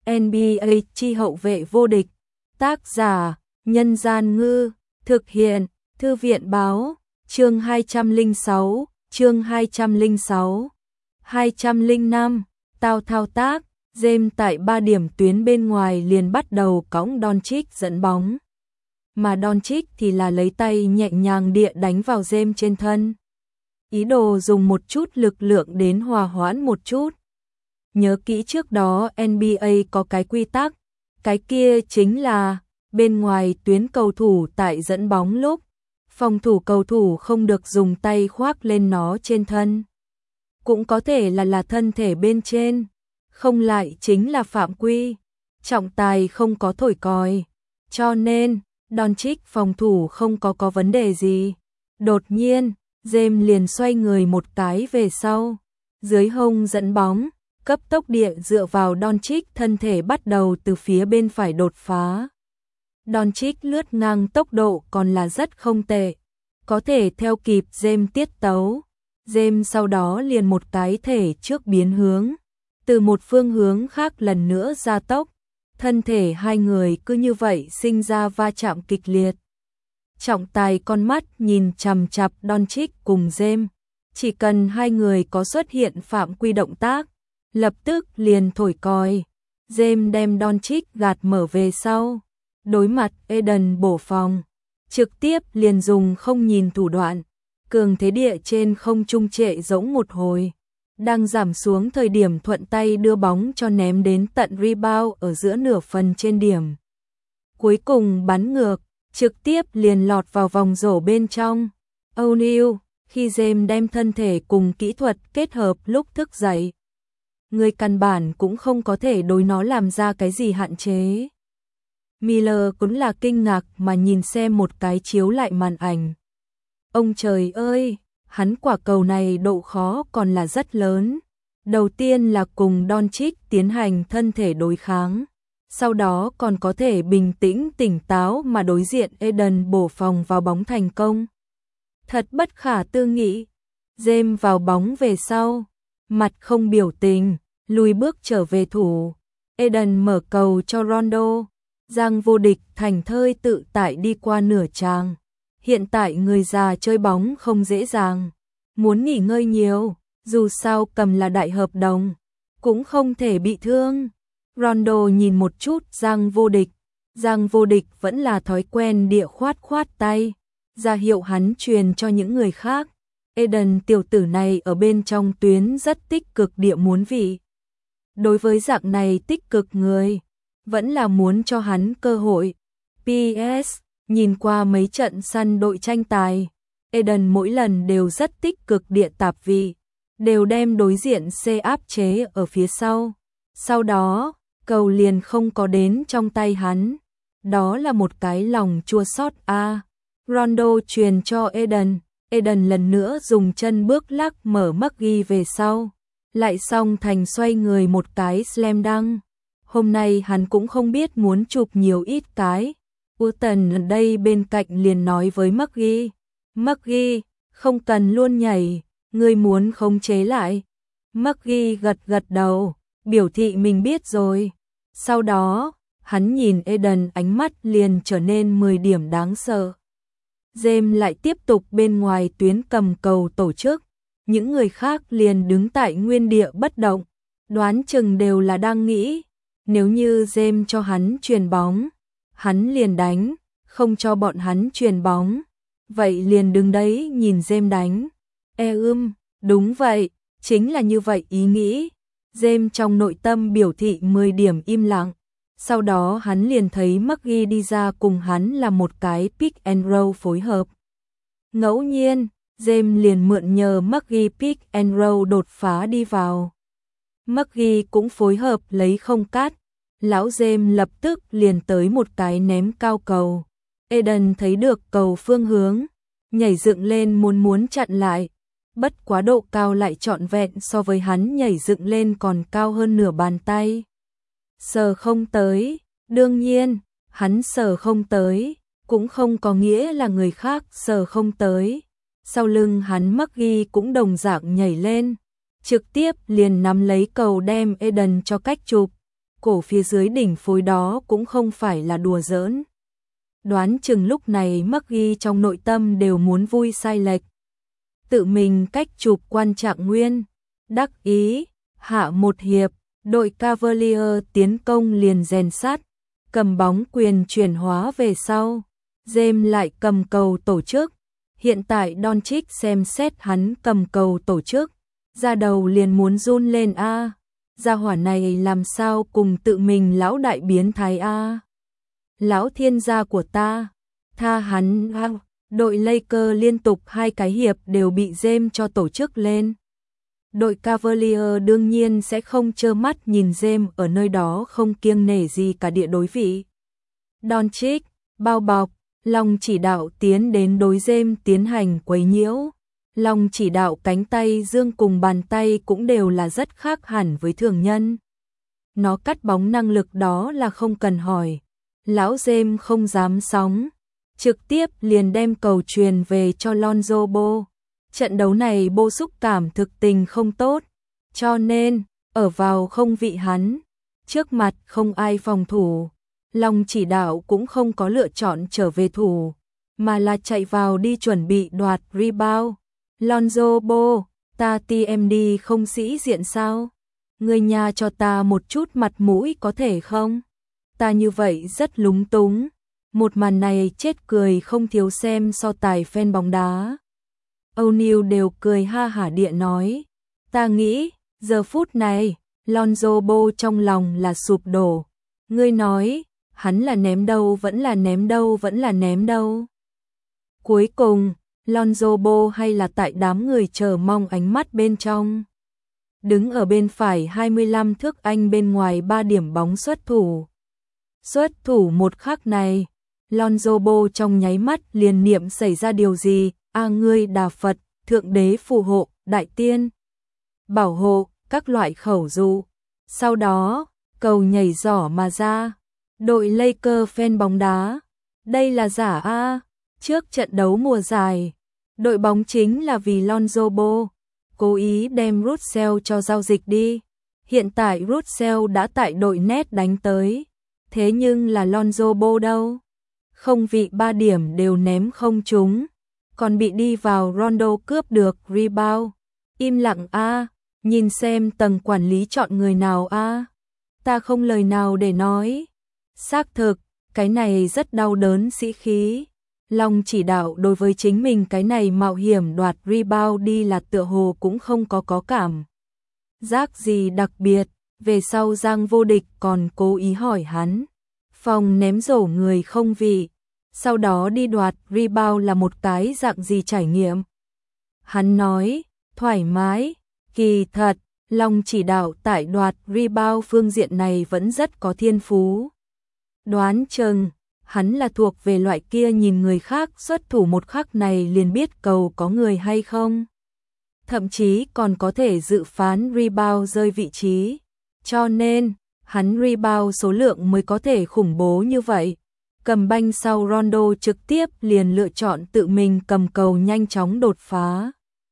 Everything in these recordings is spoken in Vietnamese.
NBA chi hậu vệ vô địch. Tác giả: Nhân Gian Ngư. Thực hiện: Thư viện Báo. Chương 206, chương 206. 205. Tao thao tác. James tại 3 điểm tuyến bên ngoài liền bắt đầu cõng Doncic dẫn bóng. Mà Doncic thì là lấy tay nhẹ nhàng địa đánh vào James trên thân. Ý đồ dùng một chút lực lượng đến hòa hoãn một chút. Nhớ kỹ trước đó NBA có cái quy tắc, cái kia chính là bên ngoài tuyến cầu thủ tại dẫn bóng lúc, phòng thủ cầu thủ không được dùng tay khoác lên nó trên thân. Cũng có thể là thân thể bên trên, không lại chính là phạm quy. Trọng tài không có thổi còi, cho nên Doncic phòng thủ không có vấn đề gì. Đột nhiên, James liền xoay người một cái về sau, dưới hông dẫn bóng, cấp tốc địa dựa vào Doncic, thân thể bắt đầu từ phía bên phải đột phá. Doncic lướt ngang tốc độ còn là rất không tệ, có thể theo kịp James tiết tấu. James sau đó liền một cái thể trước biến hướng, từ một phương hướng khác lần nữa gia tốc, thân thể hai người cứ như vậy sinh ra va chạm kịch liệt. Trọng tài con mắt nhìn chằm chằm Doncic cùng James, chỉ cần hai người có xuất hiện phạm quy động tác, lập tức liền thổi còi. James đem Doncic gạt mở về sau, đối mặt Eden bổ phòng, trực tiếp liền dùng không nhìn thủ đoạn, cường thế địa trên không trung trệ giống một hồi, đang giảm xuống thời điểm thuận tay đưa bóng cho ném đến tận rebound ở giữa nửa phần trên điểm. Cuối cùng bắn ngược, trực tiếp liền lọt vào vòng rổ bên trong. O'Neal, khi James đem thân thể cùng kỹ thuật kết hợp lúc thức dậy, người căn bản cũng không có thể đối nó làm ra cái gì hạn chế. Miller cũng là kinh ngạc mà nhìn xem một cái chiếu lại màn ảnh. Ông trời ơi, hắn quả cầu này độ khó còn là rất lớn. Đầu tiên là cùng Doncic tiến hành thân thể đối kháng, sau đó còn có thể bình tĩnh tỉnh táo mà đối diện Eden bổ phòng vào bóng thành công. Thật bất khả tư nghị. James vào bóng về sau, mặt không biểu tình, lùi bước trở về thủ. Eden mở cầu cho Rondo, giang vô địch thành thơi tự tại đi qua nửa tràng. Hiện tại người già chơi bóng không dễ dàng, muốn nghỉ ngơi nhiều, dù sao cầm là đại hợp đồng, cũng không thể bị thương. Rondo nhìn một chút Giang vô địch vẫn là thói quen địa khoát tay, ra hiệu hắn truyền cho những người khác. Eden tiểu tử này ở bên trong tuyến rất tích cực địa muốn vị. Đối với dạng này tích cực người, vẫn là muốn cho hắn cơ hội. PS, nhìn qua mấy trận săn đội tranh tài, Eden mỗi lần đều rất tích cực địa tạp vị, đều đem đối diện C áp chế ở phía sau. Sau đó, cầu liền không có đến trong tay hắn. Đó là một cái lòng chua xót a. Rondo truyền cho Eden, Eden lần nữa dùng chân bước lắc mở McGee về sau, lại xong thành xoay người một cái slam dunk. Hôm nay hắn cũng không biết muốn chụp nhiều ít cái. Uton ở đây bên cạnh liền nói với McGee, không cần luôn nhảy, ngươi muốn khống chế lại. McGee gật đầu, biểu thị mình biết rồi. Sau đó, hắn nhìn Eden, ánh mắt liền trở nên 10 điểm đáng sợ. James lại tiếp tục bên ngoài tuyến cầm cầu tổ chức, những người khác liền đứng tại nguyên địa bất động, đoán chừng đều là đang nghĩ, nếu như James cho hắn chuyền bóng, hắn liền đánh, không cho bọn hắn chuyền bóng, vậy liền đứng đấy nhìn James đánh. Đúng vậy, chính là như vậy ý nghĩ. James trong nội tâm biểu thị 10 điểm im lặng. Sau đó hắn liền thấy McGee đi ra cùng hắn là một cái pick and roll phối hợp. Ngẫu nhiên, James liền mượn nhờ McGee pick and roll đột phá đi vào. McGee cũng phối hợp lấy không cắt. Lão James lập tức liền tới một cái ném cao cầu. Eden thấy được cầu phương hướng, nhảy dựng lên muốn chặn lại. Bất quá độ cao lại trọn vẹn so với hắn nhảy dựng lên còn cao hơn nửa bàn tay. Sờ không tới, đương nhiên, hắn sờ không tới, cũng không có nghĩa là người khác sờ không tới. Sau lưng hắn McGee cũng đồng dạng nhảy lên, trực tiếp liền nắm lấy cầu đem Eden cho cách chụp. cổ phía dưới đỉnh phối đó cũng không phải là đùa giỡn. Đoán chừng lúc này Maggie trong nội tâm đều muốn vui sai lệch. Tự mình cách chụp quan Trạng Nguyên, đắc ý, hạ một hiệp, đội Cavalier tiến công liền rèn sát, cầm bóng quyền chuyển hóa về sau. James lại cầm cầu tổ chức. Hiện tại Doncic xem xét hắn cầm cầu tổ chức, ra đầu liền muốn run lên a. Gia hỏa này làm sao cùng tự mình lão đại biến thái a. Lão thiên gia của ta, tha hắn a. Đội Lakers liên tục 2 cái hiệp đều bị James cho tổ chức lên. Đội Cavalier đương nhiên sẽ không trơ mắt nhìn James ở nơi đó không kiêng nể gì cả địa đối vị. Doncic bao bọc, Long chỉ đạo tiến đến đối James tiến hành quấy nhiễu. Long chỉ đạo cánh tay dương cùng bàn tay cũng đều là rất khác hẳn với thường nhân. Nó cắt bóng năng lực đó là không cần hỏi. Lão James không dám sóng, trực tiếp liền đem cầu truyền về cho Lonzo Ball. Trận đấu này Ball xúc cảm thực tình không tốt, cho nên ở vào không vị hắn, trước mặt không ai phòng thủ. Long chỉ đạo cũng không có lựa chọn trở về thủ, mà là chạy vào đi chuẩn bị đoạt rebound. Lonzo Ball, ta TMD không sĩ diện sao? Người nhà cho ta một chút mặt mũi có thể không? Ta như vậy rất lúng túng. Một màn này chết cười không thiếu xem so tài fan bóng đá. O'Neal đều cười ha hả địa nói. Ta nghĩ, giờ phút này, Lonzo Ball trong lòng là sụp đổ. Ngươi nói, hắn là ném đâu vẫn là ném đâu vẫn là ném đâu. Cuối cùng, Lonzo Ball hay là tại đám người chờ mong ánh mắt bên trong. Đứng ở bên phải 25 thước anh bên ngoài 3 điểm bóng xuất thủ. Xuất thủ một khắc này, Lonzo Ball trong nháy mắt liền niệm xảy ra điều gì, ngươi Đà Phật, Thượng Đế phù hộ, Đại Tiên, bảo hộ, các loại khẩu dụ. Sau đó, cầu nhảy giỏ mà ra. Đội Lakers fan bóng đá, đây là giả a. Trước trận đấu mùa giải, đội bóng chính là vì Lonzo Ball, cố ý đem Russell cho giao dịch đi. Hiện tại Russell đã tại đội net đánh tới, thế nhưng là Lonzo Ball đâu? Không vị 3 điểm đều ném không trúng, còn bị đi vào Rondo cướp được rebound. Im lặng a, nhìn xem tầng quản lý chọn người nào a. Ta không lời nào để nói. Xác thực, cái này rất đau đớn sĩ khí. Long chỉ đạo đối với chính mình cái này mạo hiểm đoạt rebound đi là tựa hồ cũng không có cảm giác gì đặc biệt. Về sau Giang Vô Địch còn cố ý hỏi hắn, phòng ném rổ người không vị, sau đó đi đoạt rebound là một cái dạng gì trải nghiệm. Hắn nói, thoải mái, kỳ thật, Long chỉ đạo tại đoạt rebound phương diện này vẫn rất có thiên phú. Đoán chừng, hắn là thuộc về loại kia nhìn người khác xuất thủ một khắc này liền biết cầu có người hay không. Thậm chí còn có thể dự phán rebound rơi vị trí. Cho nên, hắn rebound số lượng mới có thể khủng bố như vậy. Cầm banh sau Rondo trực tiếp liền lựa chọn tự mình cầm cầu nhanh chóng đột phá.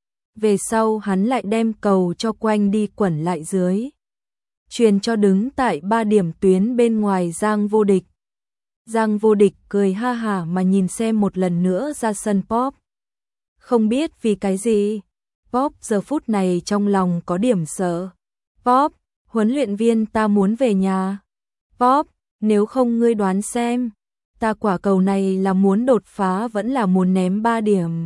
Về sau hắn lại đem cầu cho quanh đi quẩn lại dưới. Truyền cho đứng tại 3 điểm tuyến bên ngoài Giang Vô Địch. Giang Vô Địch cười ha hả mà nhìn xem một lần nữa ra sân Pop. Không biết vì cái gì, Pop giờ phút này trong lòng có điểm sợ. Pop, huấn luyện viên ta muốn về nhà. Pop, nếu không ngươi đoán xem, ta quả cầu này là muốn đột phá vẫn là muốn ném 3 điểm.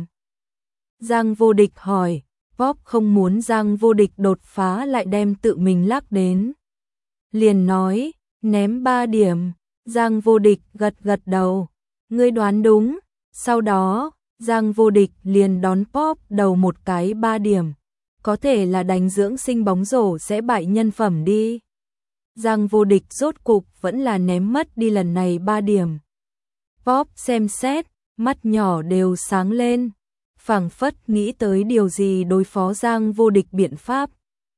Giang Vô Địch hỏi, Pop không muốn Giang Vô Địch đột phá lại đem tự mình lắc đến. Liền nói, ném 3 điểm. Giang Vô Địch gật gật đầu, ngươi đoán đúng. Sau đó, Giang Vô Địch liền đón Pop đầu một cái 3 điểm. Có thể là đánh dưỡng sinh bóng rổ sẽ bại nhân phẩm đi. Giang Vô Địch rốt cục vẫn là ném mất đi lần này 3 điểm. Pop xem xét, mắt nhỏ đều sáng lên, phảng phất nghĩ tới điều gì đối phó Giang Vô Địch biện pháp.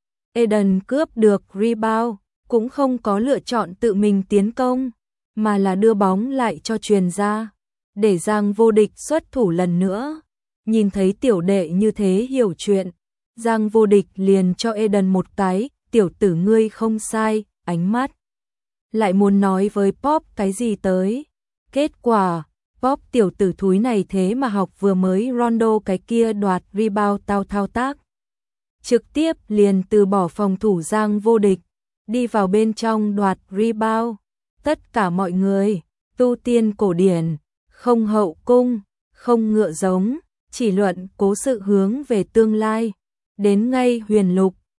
Eden cướp được rebound, cũng không có lựa chọn tự mình tiến công, mà là đưa bóng lại cho truyền ra, để Giang Vô Địch xuất thủ lần nữa. Nhìn thấy tiểu đệ như thế hiểu chuyện, Giang Vô Địch liền cho Eden một cái, tiểu tử ngươi không sai, ánh mắt lại muốn nói với Pop cái gì tới. Kết quả, Pop tiểu tử thúi này thế mà học vừa mới Rondo cái kia đoạt rebound thao tác. Trực tiếp liền từ bỏ phòng thủ Giang Vô Địch, đi vào bên trong đoạt rebound. Tất cả mọi người, tu tiên cổ điển, không hậu cung, không ngựa giống, chỉ luận cố sự hướng về tương lai. Đến ngay Huyền Lục,